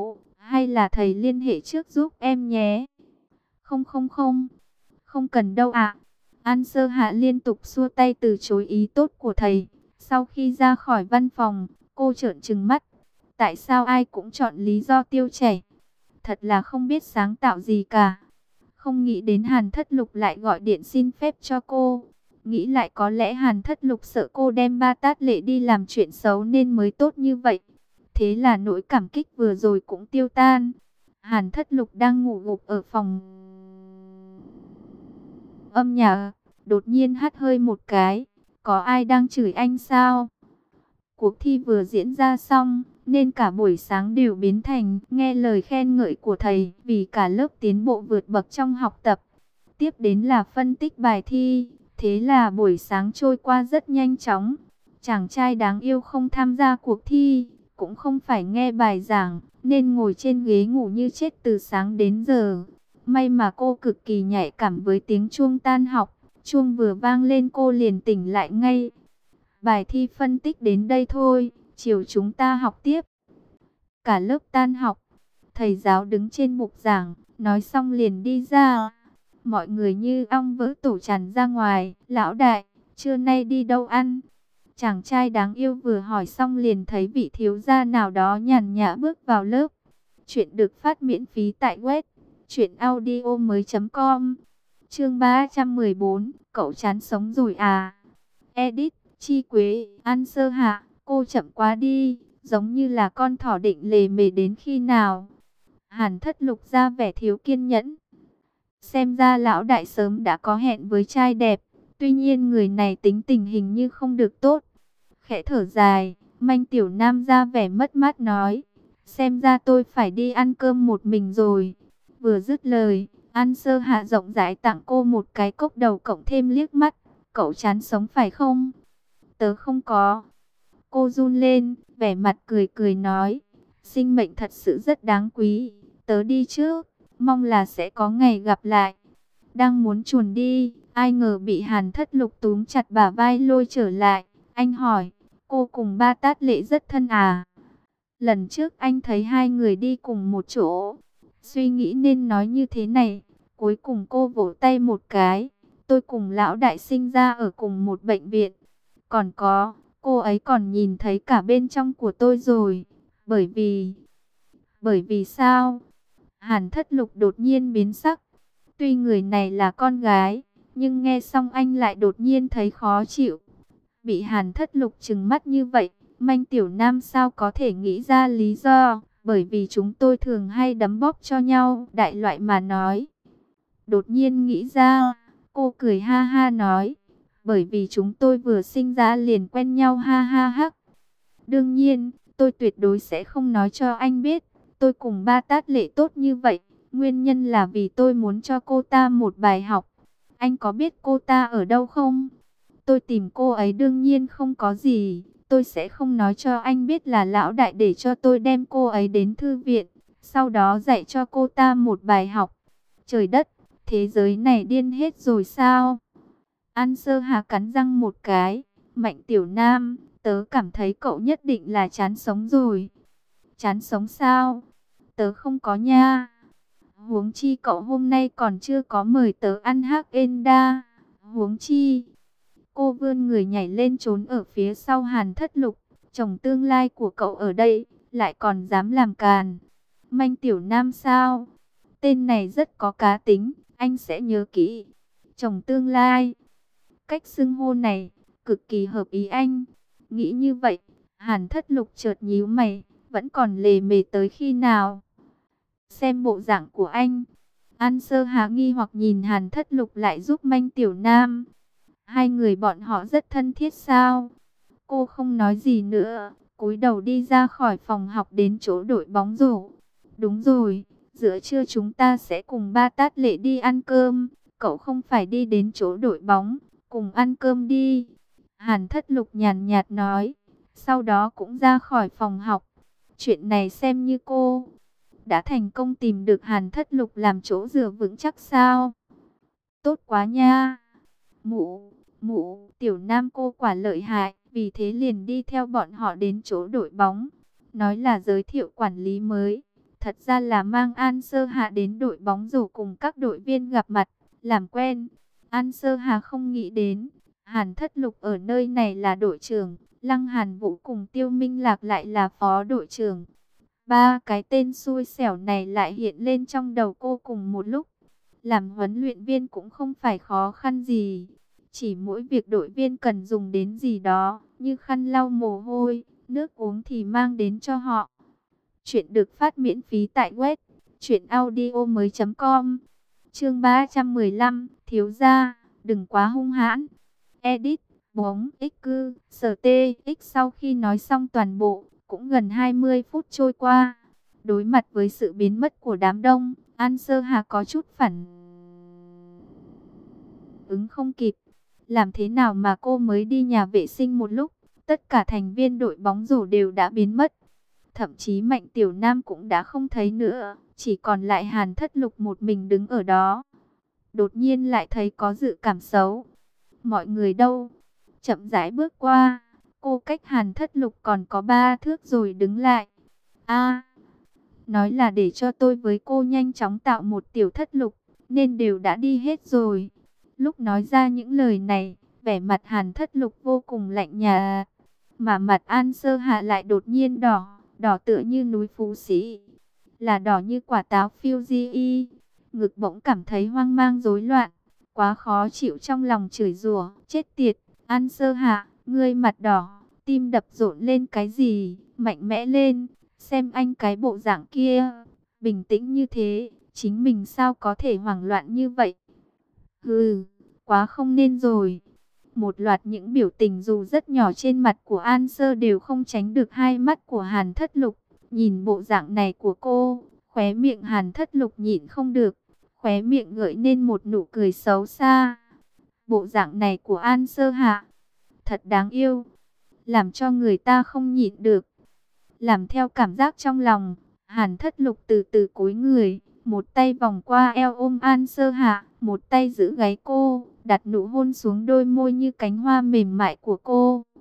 Hay là thầy liên hệ trước giúp em nhé. Không không không, không cần đâu ạ. An Sơ Hạ liên tục xua tay từ chối ý tốt của thầy. Sau khi ra khỏi văn phòng, cô trợn trừng mắt. Tại sao ai cũng chọn lý do tiêu chảy? Thật là không biết sáng tạo gì cả. Không nghĩ đến Hàn Thất Lục lại gọi điện xin phép cho cô. Nghĩ lại có lẽ Hàn Thất Lục sợ cô đem Ba Tát Lệ đi làm chuyện xấu nên mới tốt như vậy. Thế là nỗi cảm kích vừa rồi cũng tiêu tan. Hàn Thất Lục đang ngủ gục ở phòng âm nhà, đột nhiên hắt hơi một cái. Có ai đang chửi anh sao? Cuộc thi vừa diễn ra xong, nên cả buổi sáng đều biến thành nghe lời khen ngợi của thầy vì cả lớp tiến bộ vượt bậc trong học tập. Tiếp đến là phân tích bài thi, thế là buổi sáng trôi qua rất nhanh chóng. Chàng trai đáng yêu không tham gia cuộc thi, cũng không phải nghe bài giảng, nên ngồi trên ghế ngủ như chết từ sáng đến giờ. May mà cô cực kỳ nhạy cảm với tiếng chuông tan học, chuông vừa vang lên cô liền tỉnh lại ngay. Bài thi phân tích đến đây thôi, chiều chúng ta học tiếp. Cả lớp tan học, thầy giáo đứng trên bục giảng, nói xong liền đi ra. Mọi người như ong vỡ tổ tràn ra ngoài. Lão đại, trưa nay đi đâu ăn? Chàng trai đáng yêu vừa hỏi xong liền thấy vị thiếu gia nào đó nhàn nhã bước vào lớp. Chuyện được phát miễn phí tại web truyệnaudiomoi.com. Chương 314, cậu chán sống rồi à? Edit Chi Quế, An Sơ Hạ, cô chậm quá đi, giống như là con thỏ định lề mề đến khi nào. Hàn Thất Lục ra vẻ thiếu kiên nhẫn. Xem ra lão đại sớm đã có hẹn với trai đẹp, tuy nhiên người này tính tình hình như không được tốt. Khẽ thở dài, Manh Tiểu Nam ra vẻ mất mát nói, xem ra tôi phải đi ăn cơm một mình rồi. Vừa dứt lời, An Sơ Hạ rộng rãi tặng cô một cái cốc đầu cộng thêm liếc mắt. Cậu chán sống phải không? Tớ không có. Cô run lên, vẻ mặt cười cười nói, sinh mệnh thật sự rất đáng quý. Tớ đi trước, mong là sẽ có ngày gặp lại. Đang muốn chuồn đi, ai ngờ bị Hàn Thất Lục túm chặt bả vai lôi trở lại. Anh hỏi, cô cùng Ba Tát Lệ rất thân à? Lần trước anh thấy hai người đi cùng một chỗ, suy nghĩ nên nói như thế này. Cuối cùng cô vỗ tay một cái, tôi cùng lão đại sinh ra ở cùng một bệnh viện. Còn có, cô ấy còn nhìn thấy cả bên trong của tôi rồi. Bởi vì sao? Hàn Thất Lục đột nhiên biến sắc. Tuy người này là con gái, nhưng nghe xong anh lại đột nhiên thấy khó chịu. Bị Hàn Thất Lục trừng mắt như vậy, Manh Tiểu Nam sao có thể nghĩ ra lý do? Bởi vì chúng tôi thường hay đấm bóp cho nhau, đại loại mà nói. Đột nhiên nghĩ ra, cô cười ha ha nói, bởi vì chúng tôi vừa sinh ra liền quen nhau ha ha hắc. Đương nhiên, tôi tuyệt đối sẽ không nói cho anh biết, tôi cùng Ba Tát Lệ tốt như vậy, nguyên nhân là vì tôi muốn cho cô ta một bài học. Anh có biết cô ta ở đâu không? Tôi tìm cô ấy đương nhiên không có gì, tôi sẽ không nói cho anh biết là lão đại để cho tôi đem cô ấy đến thư viện, sau đó dạy cho cô ta một bài học. Trời đất, thế giới này điên hết rồi sao? An Sơ Hà cắn răng một cái, Mạnh Tiểu Nam, tớ cảm thấy cậu nhất định là chán sống rồi. Chán sống sao? Tớ không có nha. Huống chi cậu hôm nay còn chưa có mời tớ ăn hắc enda. Huống chi. Cô vươn người nhảy lên trốn ở phía sau Hàn Thất Lục. Chồng tương lai của cậu ở đây, lại còn dám làm càn. Manh Tiểu Nam sao? Tên này rất có cá tính, anh sẽ nhớ kỹ. Chồng tương lai. Cách xưng hô này, cực kỳ hợp ý anh. Nghĩ như vậy, Hàn Thất Lục chợt nhíu mày, vẫn còn lề mề tới khi nào? Xem bộ dạng của anh. An Sơ Hà nghi hoặc nhìn Hàn Thất Lục lại giúp Manh Tiểu Nam. Hai người bọn họ rất thân thiết sao? Cô không nói gì nữa, cúi đầu đi ra khỏi phòng học đến chỗ đội bóng rổ. Đúng rồi, giữa trưa chúng ta sẽ cùng Ba Tát Lệ đi ăn cơm. Cậu không phải đi đến chỗ đội bóng, cùng ăn cơm đi. Hàn Thất Lục nhàn nhạt nói, sau đó cũng ra khỏi phòng học. Chuyện này xem như cô đã thành công tìm được Hàn Thất Lục làm chỗ dựa vững chắc sao? Tốt quá nha. Mụ, Tiểu Nam cô quả lợi hại, vì thế liền đi theo bọn họ đến chỗ đội bóng. Nói là giới thiệu quản lý mới. thật ra là mang An Sơ Hạ đến đội bóng rổ cùng các đội viên gặp mặt, làm quen. An Sơ Hà không nghĩ đến, Hàn Thất Lục ở nơi này là đội trưởng, Lăng Hàn Vũ cùng Tiêu Minh Lạc lại là phó đội trưởng. Ba cái tên xui xẻo này lại hiện lên trong đầu cô cùng một lúc. Làm huấn luyện viên cũng không phải khó khăn gì. Chỉ mỗi việc đội viên cần dùng đến gì đó, như khăn lau mồ hôi, nước uống thì mang đến cho họ. Chuyện được phát miễn phí tại web truyệnaudiomoi.com. Chương 315, thiếu gia, đừng quá hung hãn. Edit, bóng, x cư, sở tê, x sau khi nói xong toàn bộ, cũng gần 20 phút trôi qua. Đối mặt với sự biến mất của đám đông, An Sơ Hà có chút phản ứng không kịp. Làm thế nào mà cô mới đi nhà vệ sinh một lúc, tất cả thành viên đội bóng rổ đều đã biến mất. Thậm chí Mạnh Tiểu Nam cũng đã không thấy nữa, chỉ còn lại Hàn Thất Lục một mình đứng ở đó. Đột nhiên lại thấy có dự cảm xấu. Mọi người đâu? Chậm rãi bước qua, cô cách Hàn Thất Lục còn có 3 thước rồi đứng lại. A, nói là để cho tôi với cô nhanh chóng tạo một tiểu thất lục, nên đều đã đi hết rồi. Lúc nói ra những lời này, vẻ mặt Hàn Thất Lục vô cùng lạnh nhạt, mà mặt An Sơ Hạ lại đột nhiên đỏ, đỏ tựa như núi Phú Sĩ, là đỏ như quả táo Fuji. Ngực bỗng cảm thấy hoang mang rối loạn, quá khó chịu, trong lòng chửi rủa, chết tiệt, An Sơ Hạ, ngươi mặt đỏ, tim đập rộn lên cái gì, mạnh mẽ lên, xem anh cái bộ dạng kia, bình tĩnh như thế, chính mình sao có thể hoảng loạn như vậy. Hừ, quá không nên rồi. Một loạt những biểu tình dù rất nhỏ trên mặt của An Sơ đều không tránh được hai mắt của Hàn Thất Lục. Nhìn bộ dạng này của cô, khóe miệng Hàn Thất Lục nhịn không được, khóe miệng gợi nên một nụ cười xấu xa. Bộ dạng này của An Sơ Hạ, thật đáng yêu, làm cho người ta không nhịn được. Làm theo cảm giác trong lòng, Hàn Thất Lục từ từ cúi người, một tay vòng qua eo ôm An Sơ Hạ, một tay giữ gáy cô, đặt nụ hôn xuống đôi môi như cánh hoa mềm mại của cô.